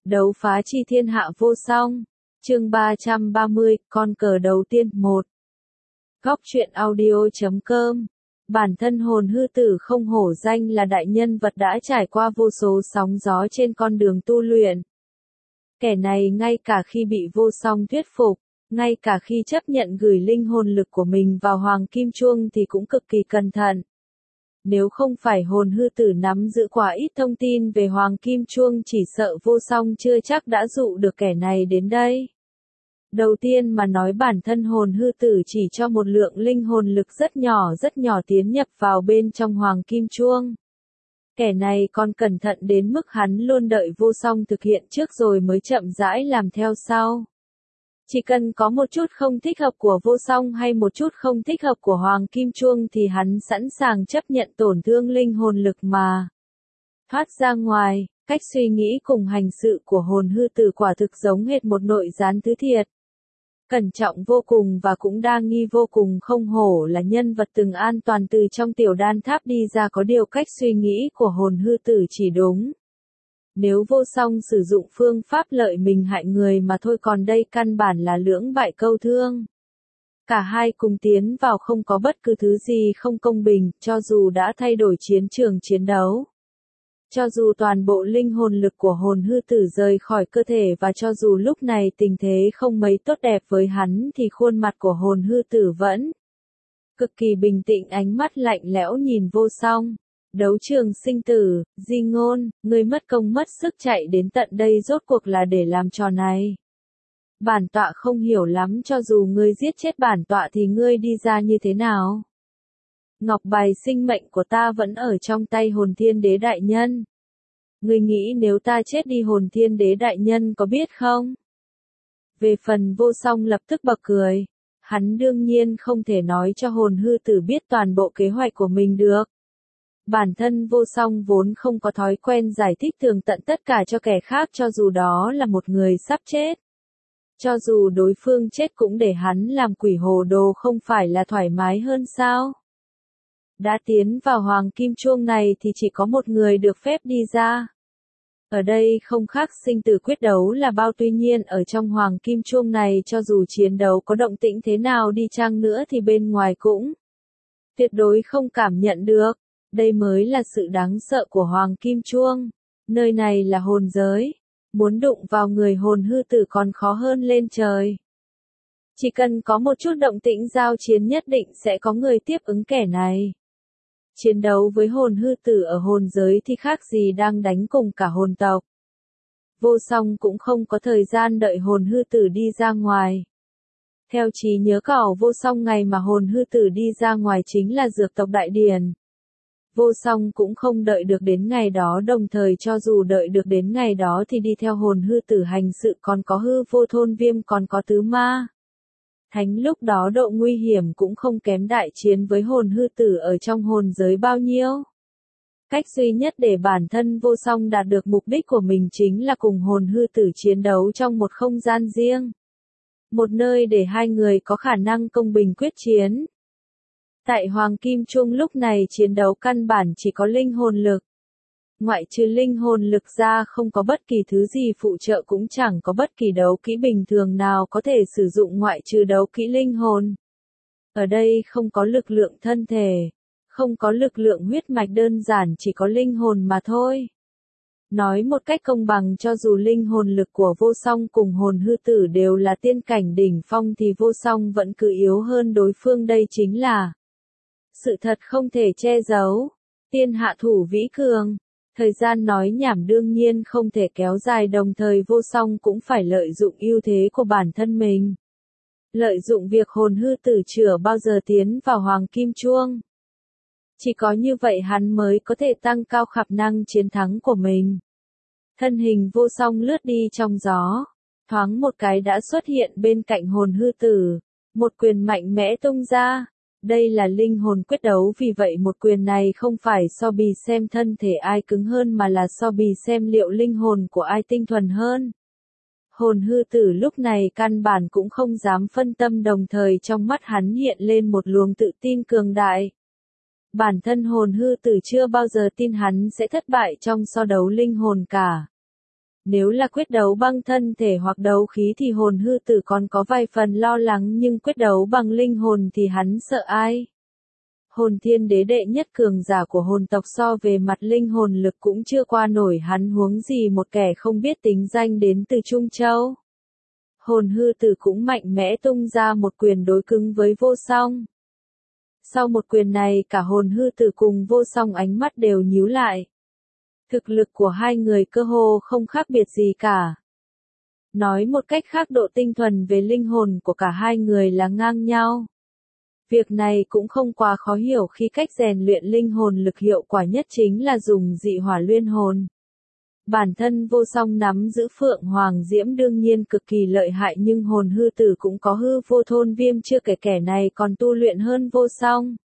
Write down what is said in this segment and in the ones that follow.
Đấu phá chi thiên hạ vô song. Chương 330, con cờ đầu tiên 1. Góc truyện audio.com. Bản thân hồn hư tử không hổ danh là đại nhân vật đã trải qua vô số sóng gió trên con đường tu luyện. Kẻ này ngay cả khi bị vô song thuyết phục, ngay cả khi chấp nhận gửi linh hồn lực của mình vào hoàng kim chuông thì cũng cực kỳ cẩn thận. Nếu không phải hồn hư tử nắm giữ quá ít thông tin về hoàng kim chuông chỉ sợ vô song chưa chắc đã dụ được kẻ này đến đây. Đầu tiên mà nói bản thân hồn hư tử chỉ cho một lượng linh hồn lực rất nhỏ tiến nhập vào bên trong hoàng kim chuông. Kẻ này còn cẩn thận đến mức hắn luôn đợi vô song thực hiện trước rồi mới chậm rãi làm theo sau. Chỉ cần có một chút không thích hợp của vô song hay một chút không thích hợp của hoàng kim chuông thì hắn sẵn sàng chấp nhận tổn thương linh hồn lực mà thoát ra ngoài. Cách suy nghĩ cùng hành sự của hồn hư tử quả thực giống hệt một nội gián thứ thiệt. Cẩn trọng vô cùng và cũng đa nghi vô cùng, không hổ là nhân vật từng an toàn từ trong tiểu đan tháp đi ra, có điều cách suy nghĩ của hồn hư tử chỉ đúng. Nếu vô song sử dụng phương pháp lợi mình hại người mà thôi, còn đây căn bản là lưỡng bại câu thương. Cả hai cùng tiến vào không có bất cứ thứ gì không công bình, cho dù đã thay đổi chiến trường chiến đấu. Cho dù toàn bộ linh hồn lực của hồn hư tử rời khỏi cơ thể và cho dù lúc này tình thế không mấy tốt đẹp với hắn thì khuôn mặt của hồn hư tử vẫn cực kỳ bình tĩnh, ánh mắt lạnh lẽo nhìn vô song. Đấu trường sinh tử, Di Ngôn, ngươi mất công mất sức chạy đến tận đây rốt cuộc là để làm trò này. Bản tọa không hiểu lắm, cho dù ngươi giết chết bản tọa thì ngươi đi ra như thế nào? Ngọc bài sinh mệnh của ta vẫn ở trong tay hồn thiên đế đại nhân. Ngươi nghĩ nếu ta chết đi hồn thiên đế đại nhân có biết không? Về phần vô song lập tức bật cười. Hắn đương nhiên không thể nói cho hồn hư tử biết toàn bộ kế hoạch của mình được. Bản thân vô song vốn không có thói quen giải thích tường tận tất cả cho kẻ khác, cho dù đó là một người sắp chết. Cho dù đối phương chết cũng để hắn làm quỷ hồ đồ không phải là thoải mái hơn sao? Đã tiến vào hoàng kim chuông này thì chỉ có một người được phép đi ra. Ở đây không khác sinh tử quyết đấu là bao, tuy nhiên ở trong hoàng kim chuông này cho dù chiến đấu có động tĩnh thế nào đi chăng nữa thì bên ngoài cũng tuyệt đối không cảm nhận được. Đây mới là sự đáng sợ của hoàng kim chuông. Nơi này là hồn giới. Muốn đụng vào người hồn hư tử còn khó hơn lên trời. Chỉ cần có một chút động tĩnh giao chiến nhất định sẽ có người tiếp ứng kẻ này. Chiến đấu với hồn hư tử ở hồn giới thì khác gì đang đánh cùng cả hồn tộc. Vô song cũng không có thời gian đợi hồn hư tử đi ra ngoài. Theo trí nhớ của vô song, ngày mà hồn hư tử đi ra ngoài chính là dược tộc đại điển. Vô song cũng không đợi được đến ngày đó, đồng thời cho dù đợi được đến ngày đó thì đi theo hồn hư tử hành sự còn có hư vô thôn viêm, còn có tứ ma thánh, lúc đó độ nguy hiểm cũng không kém đại chiến với hồn hư tử ở trong hồn giới bao nhiêu. Cách duy nhất để bản thân vô song đạt được mục đích của mình chính là cùng hồn hư tử chiến đấu trong một không gian riêng. Một nơi để hai người có khả năng công bình quyết chiến. Tại hoàng kim chuông lúc này chiến đấu căn bản chỉ có linh hồn lực. Ngoại trừ linh hồn lực ra không có bất kỳ thứ gì phụ trợ, cũng chẳng có bất kỳ đấu kỹ bình thường nào có thể sử dụng ngoại trừ đấu kỹ linh hồn. Ở đây không có lực lượng thân thể, không có lực lượng huyết mạch, đơn giản chỉ có linh hồn mà thôi. Nói một cách công bằng, cho dù linh hồn lực của vô song cùng hồn hư tử đều là tiên cảnh đỉnh phong thì vô song vẫn cứ yếu hơn đối phương, đây chính là sự thật không thể che giấu. Tiên hạ thủ vĩ cường. Thời gian nói nhảm đương nhiên không thể kéo dài, đồng thời vô song cũng phải lợi dụng ưu thế của bản thân mình. Lợi dụng việc hồn hư tử chưa bao giờ tiến vào hoàng kim chuông. Chỉ có như vậy hắn mới có thể tăng cao khả năng chiến thắng của mình. Thân hình vô song lướt đi trong gió. Thoáng một cái đã xuất hiện bên cạnh hồn hư tử. Một quyền mạnh mẽ tung ra. Đây là linh hồn quyết đấu, vì vậy một quyền này không phải so bì xem thân thể ai cứng hơn mà là so bì xem liệu linh hồn của ai tinh thuần hơn. Hồn hư tử lúc này căn bản cũng không dám phân tâm, đồng thời trong mắt hắn hiện lên một luồng tự tin cường đại. Bản thân hồn hư tử chưa bao giờ tin hắn sẽ thất bại trong so đấu linh hồn cả. Nếu là quyết đấu bằng thân thể hoặc đấu khí thì hồn hư tử còn có vài phần lo lắng, nhưng quyết đấu bằng linh hồn thì hắn sợ ai? Hồn thiên đế đệ nhất cường giả của hồn tộc so về mặt linh hồn lực cũng chưa qua nổi hắn, huống gì một kẻ không biết tính danh đến từ Trung Châu. Hồn hư tử cũng mạnh mẽ tung ra một quyền đối cứng với vô song. Sau một quyền này cả hồn hư tử cùng vô song ánh mắt đều nhíu lại. Thực lực của hai người cơ hồ không khác biệt gì cả. Nói một cách khác, độ tinh thuần về linh hồn của cả hai người là ngang nhau. Việc này cũng không quá khó hiểu khi cách rèn luyện linh hồn lực hiệu quả nhất chính là dùng dị hỏa luyện hồn. Bản thân vô song nắm giữ Phượng Hoàng Diễm đương nhiên cực kỳ lợi hại, nhưng hồn hư tử cũng có hư vô thôn viêm, chưa kể kẻ này còn tu luyện hơn vô song.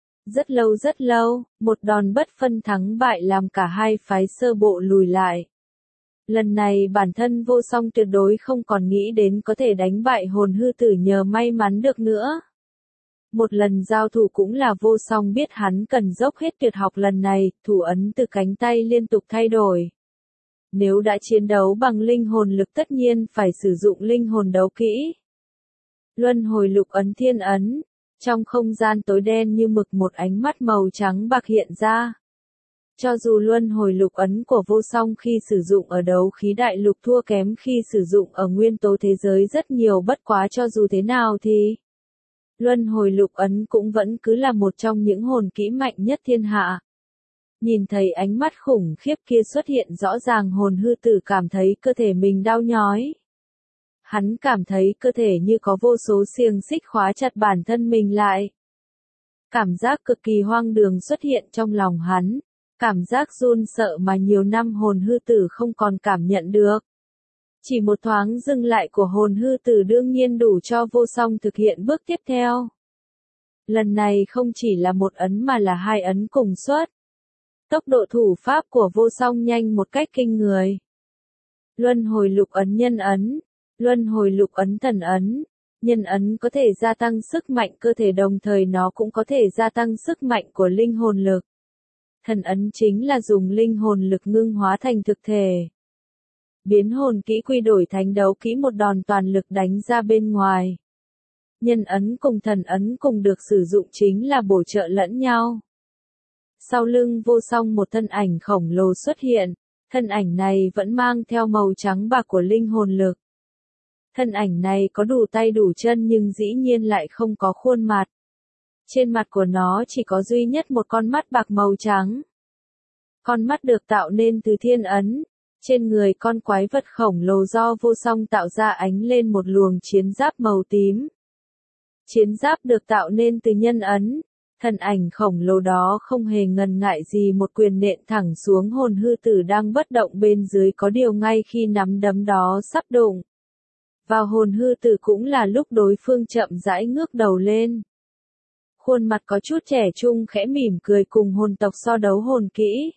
Rất lâu, một đòn bất phân thắng bại làm cả hai phái sơ bộ lùi lại. Lần này bản thân vô song tuyệt đối không còn nghĩ đến có thể đánh bại hồn hư tử nhờ may mắn được nữa. Một lần giao thủ cũng là vô song biết hắn cần dốc hết tuyệt học, lần này, thủ ấn từ cánh tay liên tục thay đổi. Nếu đã chiến đấu bằng linh hồn lực tất nhiên phải sử dụng linh hồn đấu kỹ. Luân hồi lục ấn thiên ấn. Trong không gian tối đen như mực, một ánh mắt màu trắng bạc hiện ra. Cho dù luân hồi lục ấn của vô song khi sử dụng ở đấu khí đại lục thua kém khi sử dụng ở nguyên tố thế giới rất nhiều, bất quá cho dù thế nào thì luân hồi lục ấn cũng vẫn cứ là một trong những hồn kỹ mạnh nhất thiên hạ. Nhìn thấy ánh mắt khủng khiếp kia xuất hiện, rõ ràng hồn hư tử cảm thấy cơ thể mình đau nhói. Hắn cảm thấy cơ thể như có vô số xiềng xích khóa chặt bản thân mình lại. Cảm giác cực kỳ hoang đường xuất hiện trong lòng hắn. Cảm giác run sợ mà nhiều năm hồn hư tử không còn cảm nhận được. Chỉ một thoáng dừng lại của hồn hư tử đương nhiên đủ cho vô song thực hiện bước tiếp theo. Lần này không chỉ là một ấn mà là hai ấn cùng xuất. Tốc độ thủ pháp của vô song nhanh một cách kinh người. Luân hồi lục ấn nhân ấn. Luân hồi lục ấn thần ấn. Nhân ấn có thể gia tăng sức mạnh cơ thể, đồng thời nó cũng có thể gia tăng sức mạnh của linh hồn lực. Thần ấn chính là dùng linh hồn lực ngưng hóa thành thực thể. Biến hồn kỹ quy đổi thành đấu kỹ, một đòn toàn lực đánh ra bên ngoài. Nhân ấn cùng thần ấn cùng được sử dụng chính là bổ trợ lẫn nhau. Sau lưng vô song một thân ảnh khổng lồ xuất hiện. Thân ảnh này vẫn mang theo màu trắng bạc của linh hồn lực. Thân ảnh này có đủ tay đủ chân nhưng dĩ nhiên lại không có khuôn mặt. Trên mặt của nó chỉ có duy nhất một con mắt bạc màu trắng. Con mắt được tạo nên từ thiên ấn. Trên người con quái vật khổng lồ do vô song tạo ra ánh lên một luồng chiến giáp màu tím. Chiến giáp được tạo nên từ nhân ấn. Thân ảnh khổng lồ đó không hề ngần ngại gì một quyền nện thẳng xuống hồn hư tử đang bất động bên dưới, có điều ngay khi nắm đấm đó sắp đụng vào hồn hư tử cũng là lúc đối phương chậm rãi ngước đầu lên. Khuôn mặt có chút trẻ trung khẽ mỉm cười cùng hồn tộc so đấu hồn kỹ.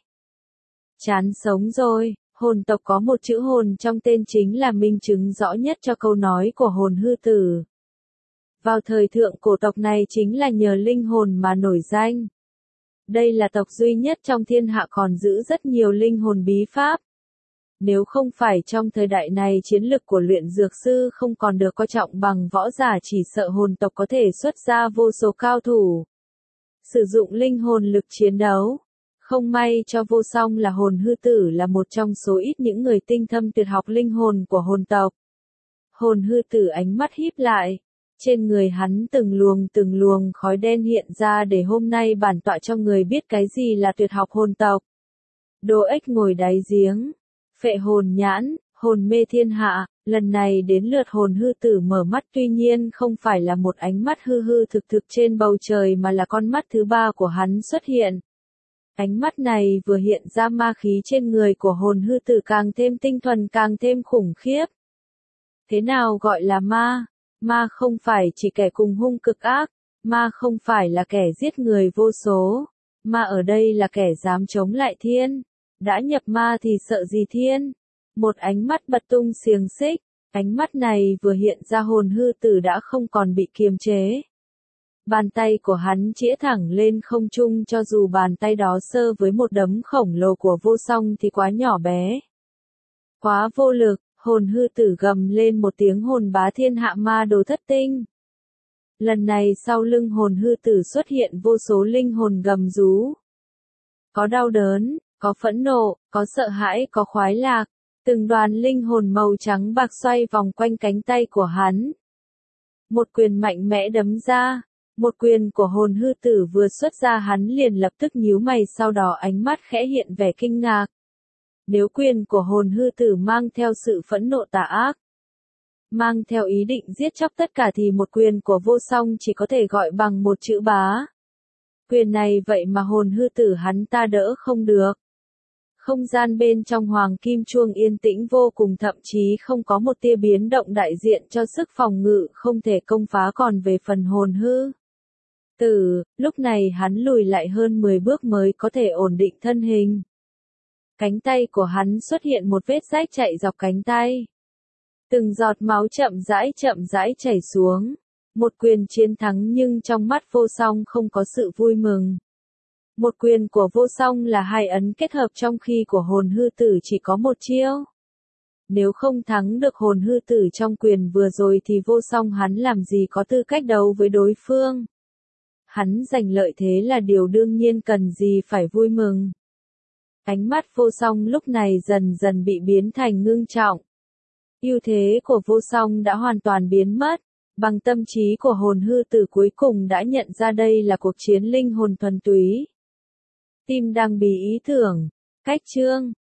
Chán sống rồi, hồn tộc có một chữ hồn trong tên chính là minh chứng rõ nhất cho câu nói của hồn hư tử. Vào thời thượng cổ, tộc này chính là nhờ linh hồn mà nổi danh. Đây là tộc duy nhất trong thiên hạ còn giữ rất nhiều linh hồn bí pháp. Nếu không phải trong thời đại này chiến lực của luyện dược sư không còn được coi trọng bằng võ giả, chỉ sợ hồn tộc có thể xuất ra vô số cao thủ. Sử dụng linh hồn lực chiến đấu. Không may cho vô song là hồn hư tử là một trong số ít những người tinh thâm tuyệt học linh hồn của hồn tộc. Hồn hư tử ánh mắt híp lại. Trên người hắn từng luồng khói đen hiện ra, để hôm nay bản tọa cho người biết cái gì là tuyệt học hồn tộc. Đồ ếch ngồi đáy giếng. Phệ hồn nhãn, hồn mê thiên hạ, lần này đến lượt hồn hư tử mở mắt, tuy nhiên không phải là một ánh mắt hư hư thực thực trên bầu trời mà là con mắt thứ ba của hắn xuất hiện. Ánh mắt này vừa hiện ra, ma khí trên người của hồn hư tử càng thêm tinh thuần, càng thêm khủng khiếp. Thế nào gọi là ma? Ma không phải chỉ kẻ cùng hung cực ác, ma không phải là kẻ giết người vô số, ma ở đây là kẻ dám chống lại thiên. Đã nhập ma thì sợ gì thiên? Một ánh mắt bật tung xiềng xích, ánh mắt này vừa hiện ra, hồn hư tử đã không còn bị kiềm chế. Bàn tay của hắn chĩa thẳng lên không trung, cho dù bàn tay đó sơ với một đấm khổng lồ của vô song thì quá nhỏ bé. Quá vô lực, hồn hư tử gầm lên một tiếng hồn bá thiên hạ ma đồ thất tinh. Lần này sau lưng hồn hư tử xuất hiện vô số linh hồn gầm rú. Có đau đớn, có phẫn nộ, có sợ hãi, có khoái lạc. Từng đoàn linh hồn màu trắng bạc xoay vòng quanh cánh tay của hắn. Một quyền mạnh mẽ đấm ra. Một quyền của hồn hư tử vừa xuất ra hắn liền lập tức nhíu mày, sau đó ánh mắt khẽ hiện vẻ kinh ngạc. Nếu quyền của hồn hư tử mang theo sự phẫn nộ tà ác, mang theo ý định giết chóc tất cả thì một quyền của vô song chỉ có thể gọi bằng một chữ bá. Quyền này vậy mà hồn hư tử hắn ta đỡ không được. Không gian bên trong hoàng kim chuông yên tĩnh vô cùng, thậm chí không có một tia biến động, đại diện cho sức phòng ngự không thể công phá. Còn về phần hồn hư tử, lúc này hắn lùi lại hơn 10 bước mới có thể ổn định thân hình. Cánh tay của hắn xuất hiện một vết rách chạy dọc cánh tay. Từng giọt máu chậm rãi chảy xuống. Một quyền chiến thắng, nhưng trong mắt vô song không có sự vui mừng. Một quyền của vô song là hai ấn kết hợp, trong khi của hồn hư tử chỉ có một chiêu. Nếu không thắng được hồn hư tử trong quyền vừa rồi thì vô song hắn làm gì có tư cách đấu với đối phương. Hắn giành lợi thế là điều đương nhiên, cần gì phải vui mừng. Ánh mắt vô song lúc này dần dần bị biến thành ngưng trọng. Ưu thế của vô song đã hoàn toàn biến mất. Bằng tâm trí của hồn hư tử cuối cùng đã nhận ra đây là cuộc chiến linh hồn thuần túy. Tim đang bí ý tưởng. Cách chương